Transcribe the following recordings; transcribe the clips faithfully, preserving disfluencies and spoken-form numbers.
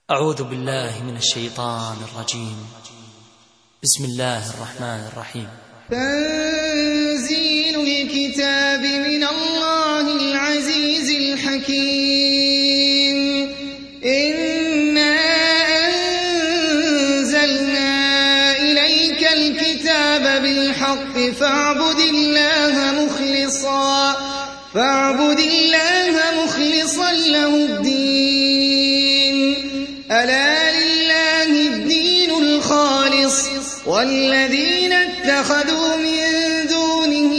أعوذ بالله من الشيطان الرجيم. بسم الله الرحمن الرحيم. تنزيل الكتاب من الله العزيز الحكيم. إنا أنزلنا إليك الكتاب بالحق فاعبد الله مخلصا فاعبد الله مخلصا له الدين. ألا لله الدين الخالص والذين اتخذوا من دونه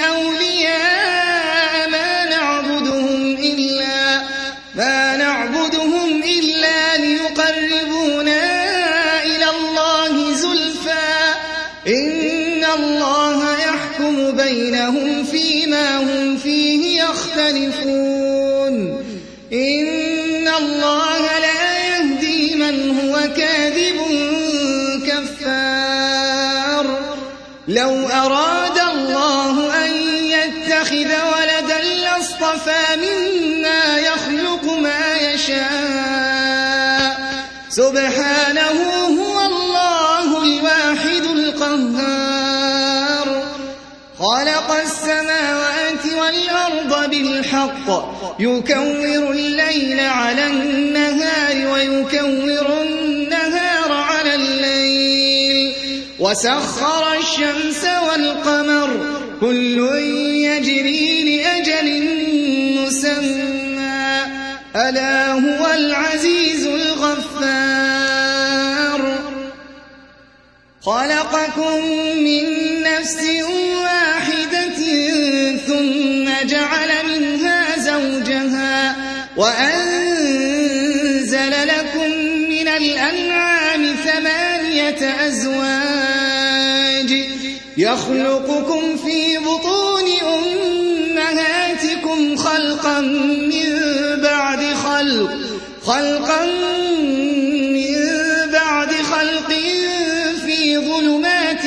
أولياء ما نعبدهم إلا ما نعبدهم إلا ليقربونا إلى الله زلفى إن الله يحكم بينهم فيما هم فيه يختلفون. إن الله لا يهدي من هو كاذب كفار. لو أراد الله أن يتخذ ولدا لاصطفى مما يخلق ما يشاء سبحانه هو الله الواحد القهار. خلق السماوات والأرض بالحق يكور الليل على النهار ويكور النهار على الليل وسخر الشمس والقمر كل يجري لأجل مسمى ألا هو العزيز الغفار. خلقكم من نفس واحدة ثم جعل منها زوجها وأنزل لكم من الأنعام ثمانية أزواج يخلقكم في بطون أمهاتكم خلقا من بعد خلق خلقا من بعد خلق في ظلمات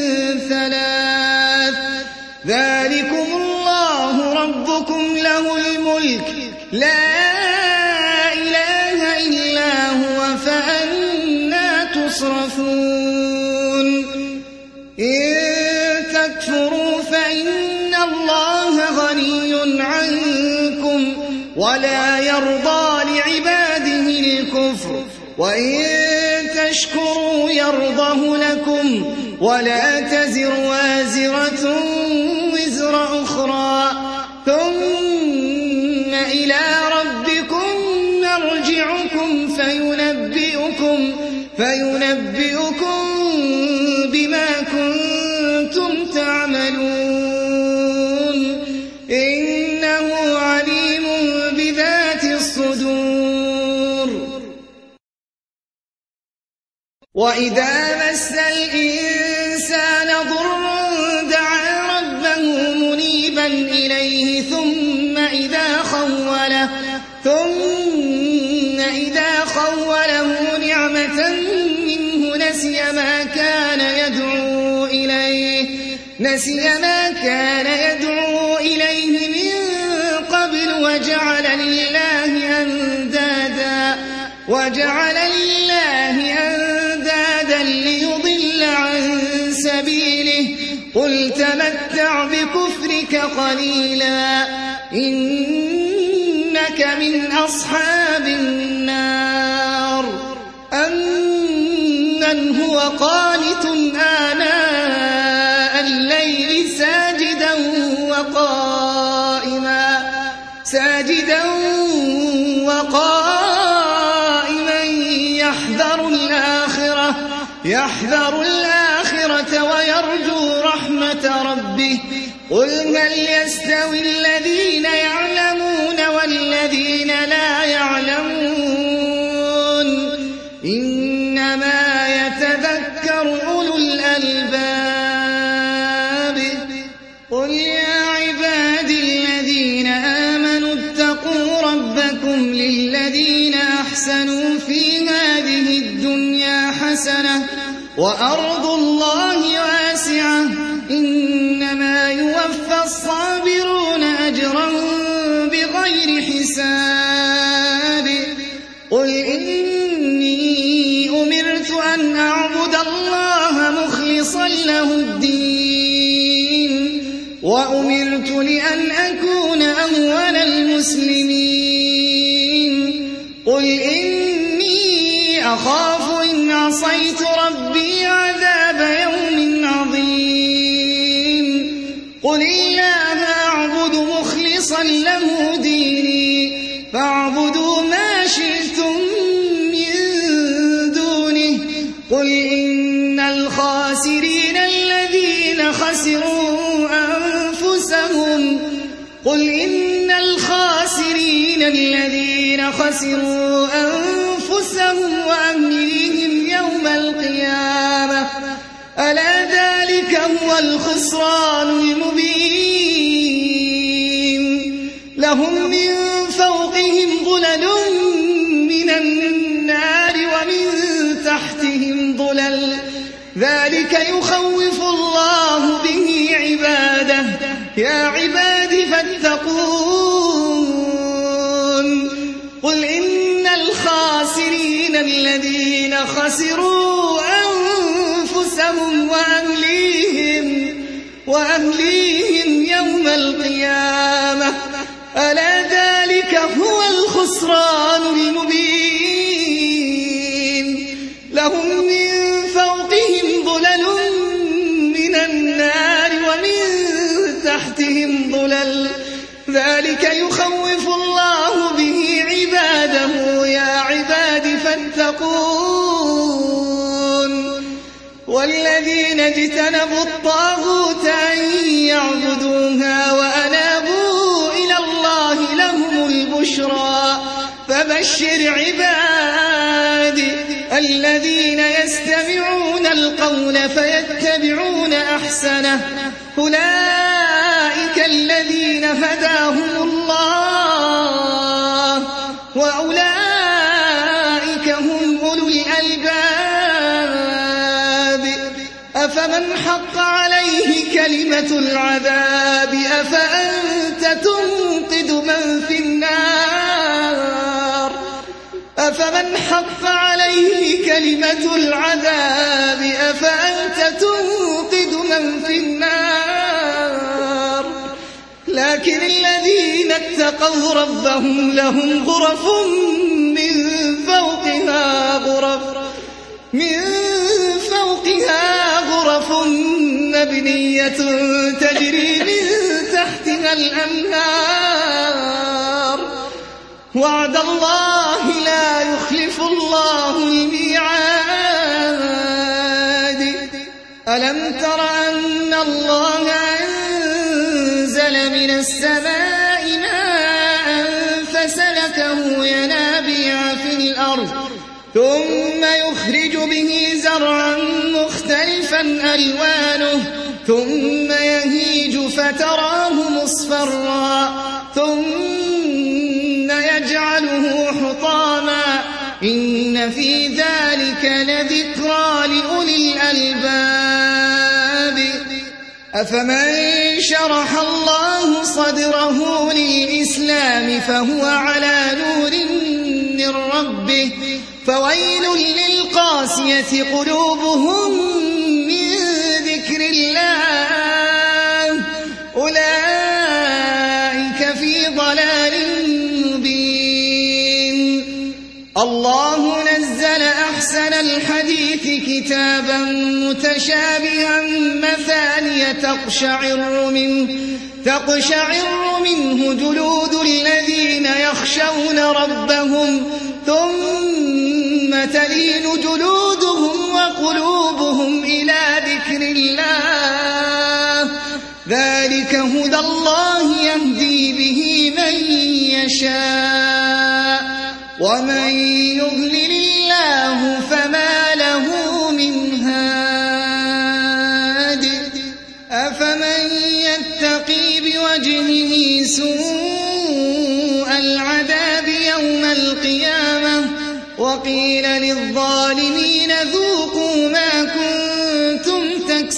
ثلاث ذلكم الله ربكم له الملك لا إله إلا هو فأنى تصرفون. إن تكفروا فإن الله غني عنكم ولا يرضى لعباده الكفر وإن تشكروا يرضه لكم ولا تزر وازرة وزر أخرى ثم إلى ربكم مرجعكم فينبئكم فينبئكم بما كنتم تعملون. إنه عليم بذات الصدور. وإذا مس الإنسان ضر دعا ربه منيبا إليه ثم إذا خوله ثم إذا خوله نعمة منه نسي ما كان يدعو إليه نسي ما كان يدعو إليه من قبل وجعل لله أندادا وجعل لله أندادا ليضل عن سبيله قل تمتع بكفرك قليلا إنك من أصحاب النار. أمن هو قانت آناء الليل ساجدا وقائما ساجدا وقائما يحذر الآخرة يحذر الآخرة ويرجو رحمة ربه قل هل يستوي الذين يعلمون والذين لا يعلمون إنما يتذكر أولو الألباب. قل يا عبادي الذين آمنوا اتقوا ربكم للذين أحسنوا في هذه الدنيا حسنة وأرض الله واسعة إنما يوفى الصابرون أجرهم بغير حساب. قل إن أن أعبد الله مخلصا له الدين وأمرت لأن أكون أول المسلمين قل إني أخاف إن عصيت ربي عذاب يوم عظيم قل الله أعبد مخلصا له ديني فاعبدوا ما شئتم من دونه قل إن الخاسرين الذين خسروا أنفسهم قل إن الخاسرين الذين خسروا أنفسهم وأهليهم يوم القيامة ألا ذلك هو الخسران المبين لهم من فوقهم ظلل من النار ومن تحتهم ظلل ذلك يخوف الله به عباده يا عباد فاتقون قل إن الخاسرين الذين خسروا أنفسهم وأهليهم وأهليهم يوم القيامة ألا ذلك هو الخسران المبين لهم من فوقهم ظلل من النار ومن تحتهم ظلل ذلك يخوف الله به عباده يا عباد فاتقون والذين اجتنبوا الطاغوت أن يعبدوها وأنابوا إلى الله لهم البشرى فبشر عبادي الذين يستمعون القول فيتبعون أحسنه أولئك الذين هداهم الله وأولئك هم أولو الألباب أفمن حق عليه كلمة العذاب أفأنت تنقذ من في النار أفمن حق عليه كلمة العذاب أفأنت تنقذ من في النار لكن الذين اتقوا ربهم لهم غرف من فوقها غرف من فوقها غرف مبنية تجري من تحتها الأنهار وعد الله لا يخلف الله الميعاد ألم تر أن الله أنزل من السماء ماء فسلكه ينابيع في الأرض ثم يخرج به زرعا مختلفا ألوانه ثم يهيج فتراه مصفرا ثم يجعله حطاما إن في ذلك لذكرى لأولي الألباب أفمن شرح الله صدره للإسلام فهو على نور من ربه فويل للقاسية قلوبهم من ذكر الله أولئك في ضلال مبين الله نزل أحسن الحديث كتابا متشابها مثانية تقشعر منه تقشعر منه جلود الذين يخشون ربهم ثم تلين جلودهم وقلوبهم إلى ذكر الله ذلك هدى الله يهدي به من يشاء ومن يضلل الله فما له من هاد أفمن يتقي بوجهه سوء العذاب يوم القيامة وقيل للظالمين ذوقوا ما كنتم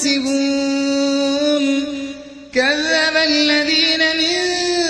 تكسبون كذب الذين من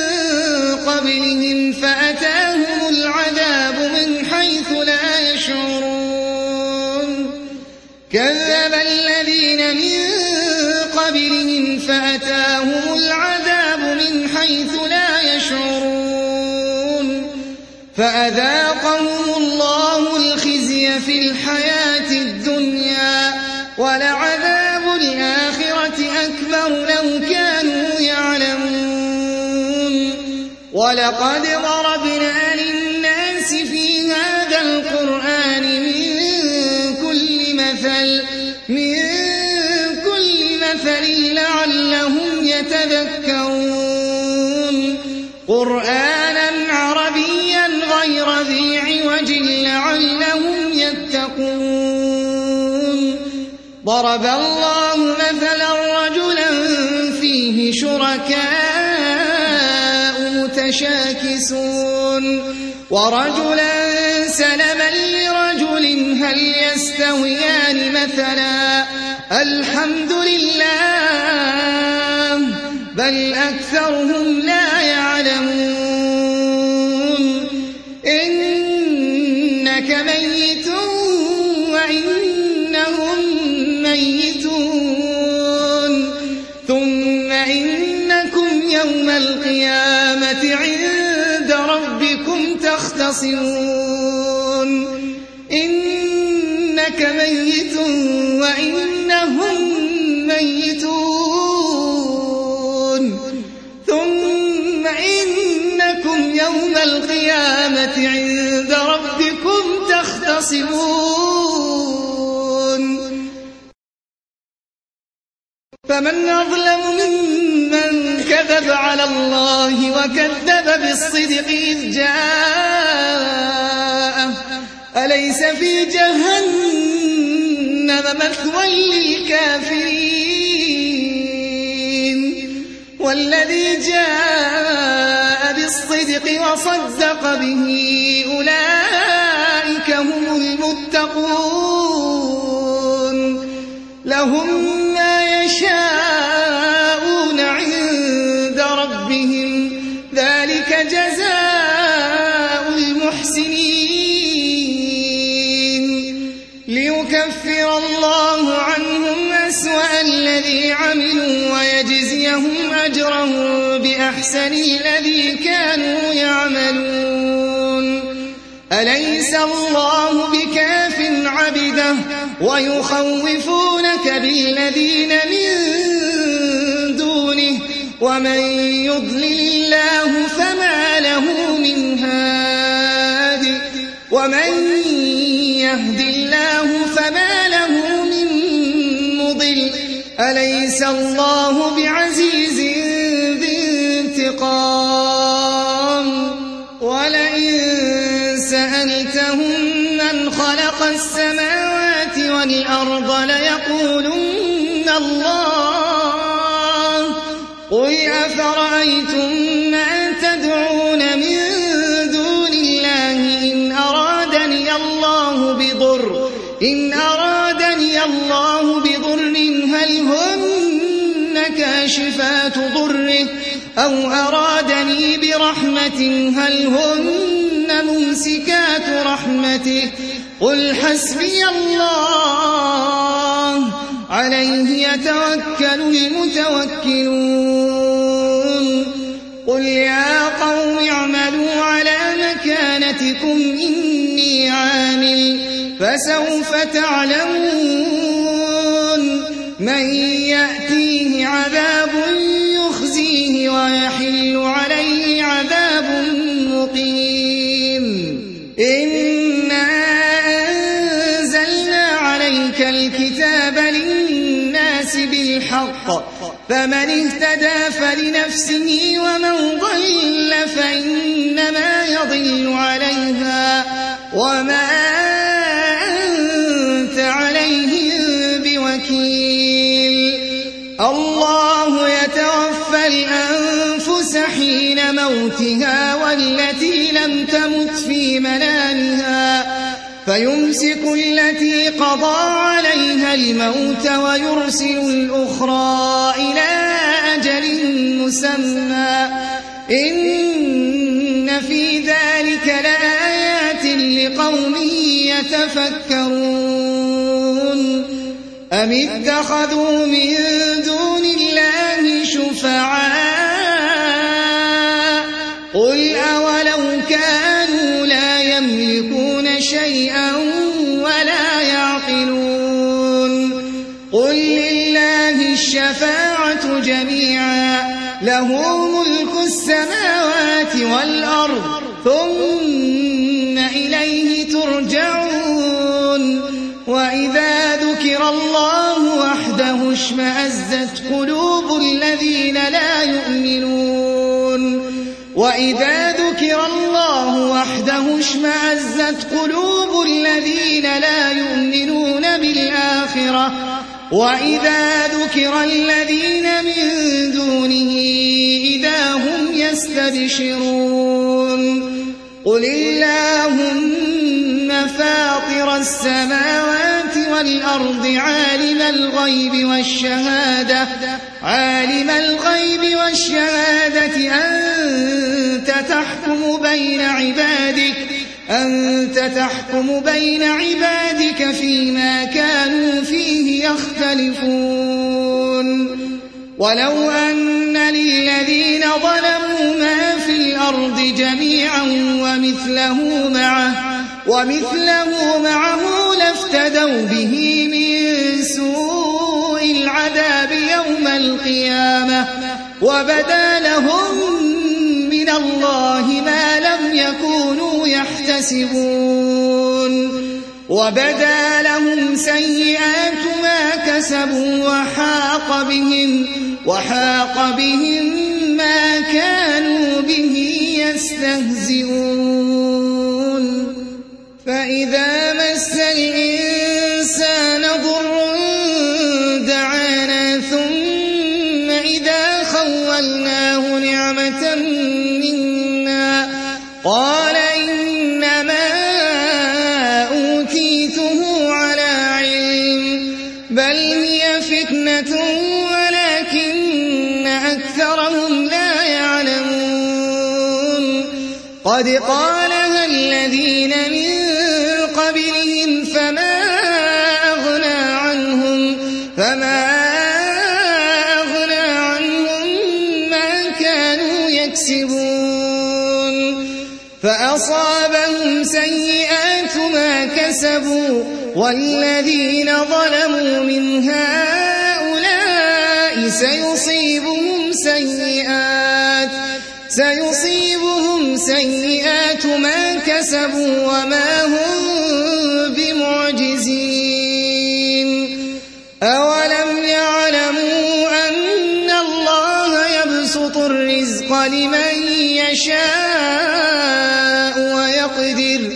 قبلهم فأتاهم العذاب من حيث لا يشعرون كذب الذين من قبلهم فأتاهم العذاب من حيث لا يشعرون فأذاقهم الله الخزي في الحياة الدنيا ولعذاب الآخرة أكبر لو كانوا يعلمون ولقد ضربنا للناس في هذا القرآن من كل مثل من كل مثل لعلهم يتذكرون قرآنا عربيا غير ذي عوج لعلهم يتقون ضرب الله مثلا رجلا فيه شركاء متشاكسون ورجلا سلما لرجل هل يستويان مثلا الحمد لله بل أكثرهم لا يعلمون إنك ميت وإنهم ميتون ثم إنكم يوم القيامة عند ربكم تختصمون إنك ميت وإنهم ميتون ثم إنكم يوم القيامة عند ربكم تختصمون فمن أظلم ممن كذب على الله وكذب بالصدق إذ جاءه أليس في جهنم مثوى للكافرين والذي جاء بالصدق وصدق به أولئك هم المتقون لهم ما يشاءون عند ربهم ذلك جزاء المحسنين ليكفر الله عنهم أسوأ الذي عملوا ويجزيهم أجرهم بأحسن الذي كانوا يعملون أليس الله بكاف عبده ويخوفونك بالذين من دونه ومن يضلل الله فما له من هاد ومن يهد الله فما له من مضل أليس الله بعزيز ذي انتقام ولئن سألتهم من خلق السماوات والأرض ليقولن الله قل أفرأيتم ما تدعون من دون الله إن أرادني الله بضر إن أرادني الله بضر هل هن كاشفات ضره أو أرادني برحمة هل هن ممسكات رحمته قل حسبي الله عليه يتوكل المتوكلون قل يا قوم اعملوا على مكانتكم إني عامل فسوف تعلمون من يأتيه عذاب يخزيه ويحل عليه عذاب مقيم إنا أنزلنا عليك الكتاب للناس بالحق فمن اهتدى فلنفسه ومن ضل فإنما يضل عليها وما أنت عليهم بوكيل الله يتوفى الأنفس حين موتها والتي لم تمت في منامها فيمسك التي قضى عليها الموت ويرسل الأخرى إلى أجل مسمى إن في ذلك لآيات لقوم يتفكرون أم اتخذوا من دون الله شفعاء قل أولو كانوا لا يملكون شيئا ولا يعقلون قل لله الشفاعة جميعا له ملك السماوات والأرض ثم إليه ترجعون وإذا ذكر الله وحده اشمأزت قلوب الذين لا يؤمنون وإذا ذكر الله وحده اشمأزت قلوب الذين لا يؤمنون بالآخرة وإذا ذكر الذين من دونه إذا هم يستبشرون قل اللهم فاطر السماوات والأرض عالم الغيب والشهادة عالم الغيب والشهادة أنت تحكم بين عبادك أنت تحكم بين عبادك فيما كانوا فيه يختلفون ولو أن للذين ظلموا ما في الأرض جميعا ومثله معه ومثله معه لافتدوا به من سوء العذاب يوم القيامة وبدا لهم من الله ما لم يكونوا يحتسبون وبدا لهم سيئات ما كسبوا وحاق بهم وحاق بهم ما كانوا به يستهزئون فإذا مس الإنسان ضر دعانا ثم إذا خولناه نعمة منا قال إنما أوتيته على علم بل هي فتنة ولكن أكثرهم لا يعلمون قد قالها الذين من قبلهم فما أغنى عنهم فما أغنى عنهم ما كانوا يكسبون فأصابهم سيئات ما كسبوا والذين ظلموا من هؤلاء سيصيبهم سيئات سيصيبهم سيئات ما كسبوا وما هم بمعجزين أولم يعلموا أن الله يبسط الرزق لمن يشاء ويقدر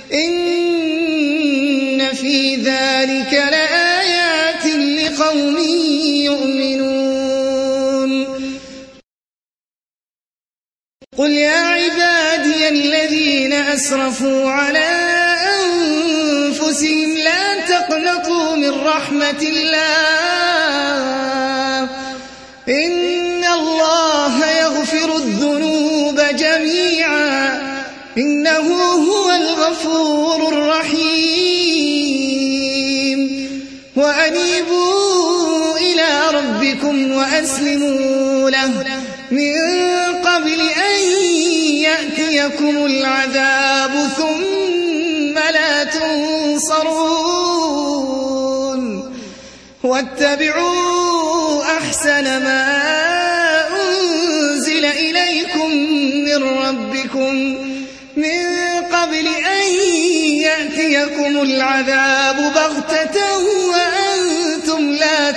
إن في ذلك لآيات لقوم يؤمنون قل يا عبادي الذين أسرفوا على أنفسهم لا تقنطوا من رحمة الله إن الله يغفر الذنوب جميعا إنه هو الغفور الرحيم وأنيبوا إلى ربكم وأسلموا له من قبل أن يأتيكم العذاب ثم لا تنصرون واتبعوا أحسن ما أنزل إليكم من ربكم من قبل أن يأتيكم العذاب بغتة وأنتم لا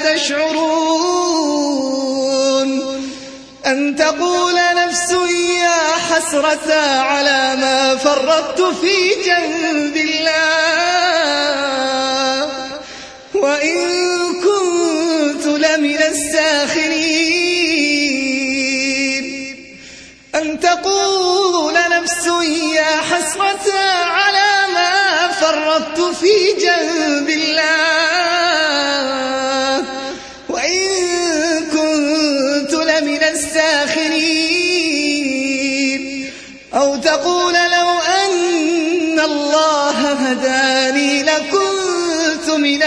تشعرون أن تقول نفس يا حسرة على ما فرطت في جنب الله وإن كنت لمن الساخرين أن تقول نفس يا حسرة على ما فرطت في جنب الله وإن كنت لمن الساخرين أو تقول لو أن الله هداني لكنت من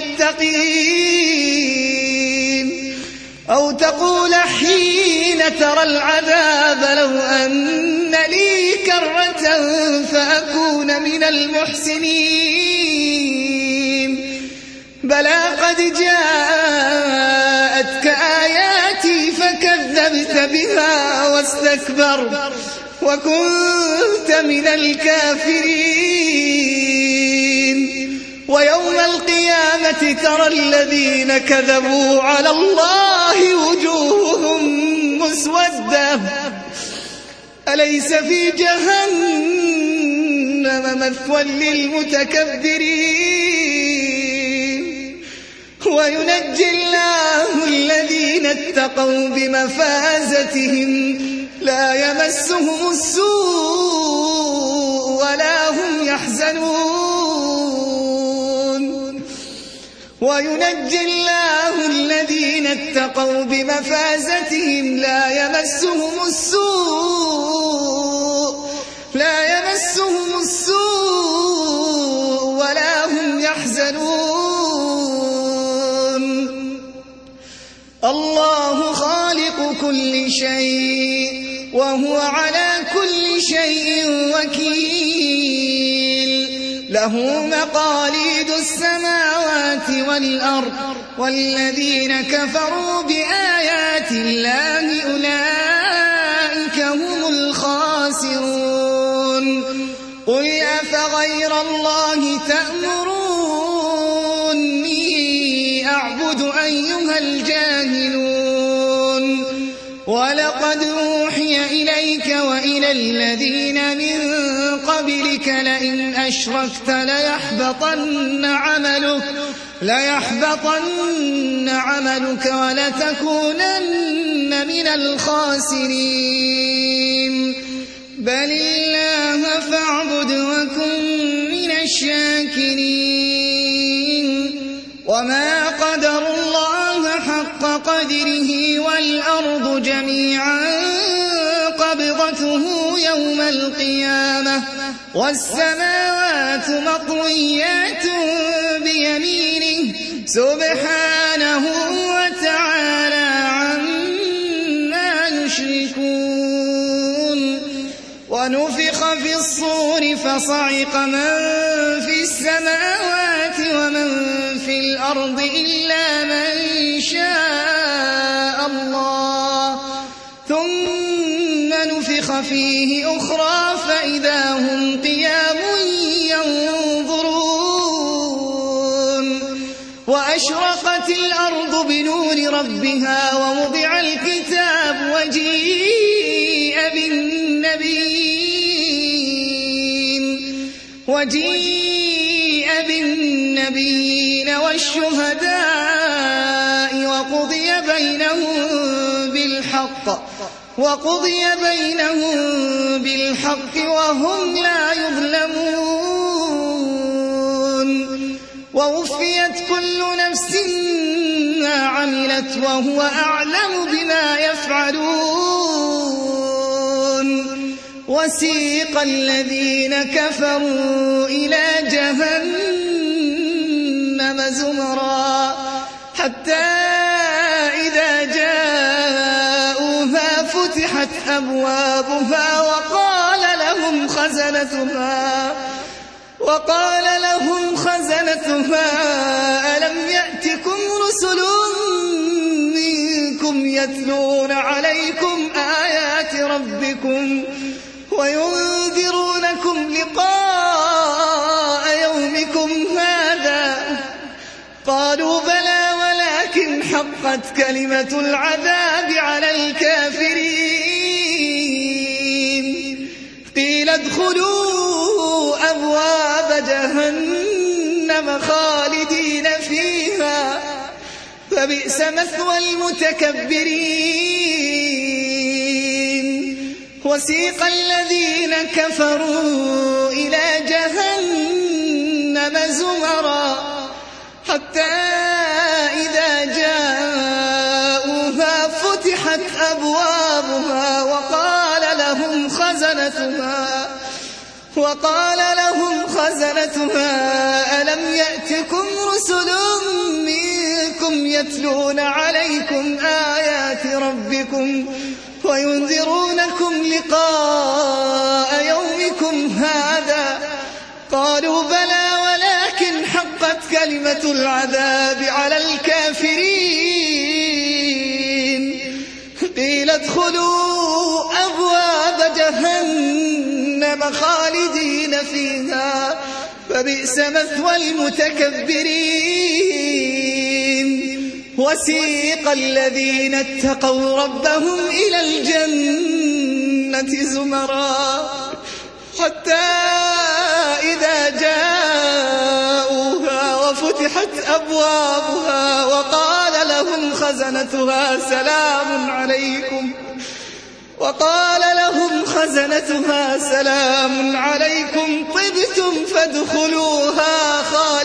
المتقين. أو تقول حين ترى العذاب لو أن لي كرة فأكون من المحسنين. بلى قد جاءتك آياتي فكذبت بها واستكبرت وكنت من الكافرين. ويوم القيامة ترى الذين كذبوا على الله وجوههم مسودة أليس في جهنم مثوى للمتكبرين. وينجي الله الذين اتقوا بمفازتهم لا يمسهم السوء ولا هم يحزنون. وينجي الله الذين اتقوا بمفازتهم لا يمسهم السوء لا يمسهم السوء ولا هم يحزنون. الله خالق كل شيء وهو على كل شيء وكيل. له مقاليد السماوات والأرض والذين كفروا بآيات الله أولئك هم الخاسرون. قل أفغير الله تأمروني أعبد أيها الجاهلون. ولقد أوحي إليك وإلى الذين من قبلك لئن أشركت ليحبطن عملك ليحبطن عملك ولتكونن من الخاسرين. بل الله فاعبد وكن من الشاكرين. وما قدروا الله حق قدره والأرض جميعا قبضته يوم القيامة والسماوات مطويات بيمينه سبحانه وتعالى عما يشركون. ونفخ في الصور فصعق من في السماوات ومن في الأرض إلا من شاء الله ثم نفخ فيه أخرى فإذا هم قيام ينظرون. وأشرقت الأرض بنور ربها ووضع الكتاب وجيء بالنبيين وجيء بالنبيين والشهداء وقضي بينهم بالحق وقضي بينهم بالحق وهم لا يظلمون. ووفيت كل نفس ما عملت وهو أعلم بما يفعلون. وسيق الذين كفروا إلى جهنم زمرا حتى إذا جاءوها فتحت أبوابها وقال لهم خزنتها وقال لهم خزنتها ألم يأتكم رسل منكم يتلون عليكم آيات ربكم وينذرونكم لقاء يومكم هذا؟ قالوا بلى ولكن حقت كلمة العذاب على الكافرين. قيل ادخلوا أبواب جهنم خالدين فيها فبئس مثوى المتكبرين. وسيق الذين كفروا إلى جهنم زمرا حتى إذا جاءوها فتحت أبوابها وقال لهم خزنتها وقال لهم خزنتها ألم يأتكم رسل يتلون عليكم آيات ربكم وينذرونكم لقاء يومكم هذا؟ قالوا بلى ولكن حقت كلمة العذاب على الكافرين. قيل ادخلوا أبواب جهنم خالدين فيها فبئس مثوى المتكبرين. وسيق الذين اتقوا ربهم إلى الجنة زمرا حتى إذا جاءوها وفتحت أبوابها وقال لهم خزنتها سلام عليكم وقال لهم خزنتها سلام عليكم طبتم فادخلوها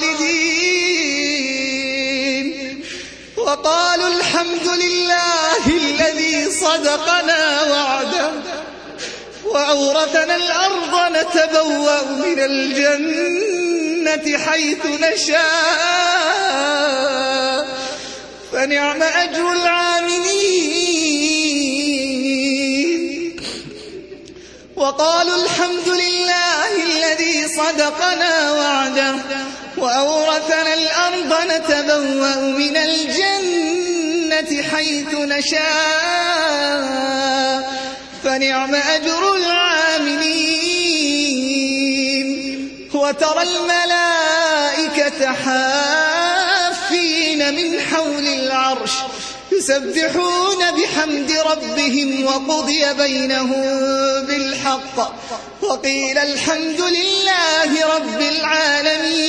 خالدين. وقالوا الحمد لله الذي صدقنا وعده وأورثنا الأرض نتبوأ من الجنة حيث نشاء فنعم أجر العاملين. وقالوا الحمد لله الذي صدقنا وعده وأورثنا الأرض نتبوأ من الجنة حيث نشاء فنعم أجر العاملين. وترى الملائكة حافين من حول العرش يسبحون بحمد ربهم وقضي بينهم بالحق وقيل الحمد لله رب العالمين.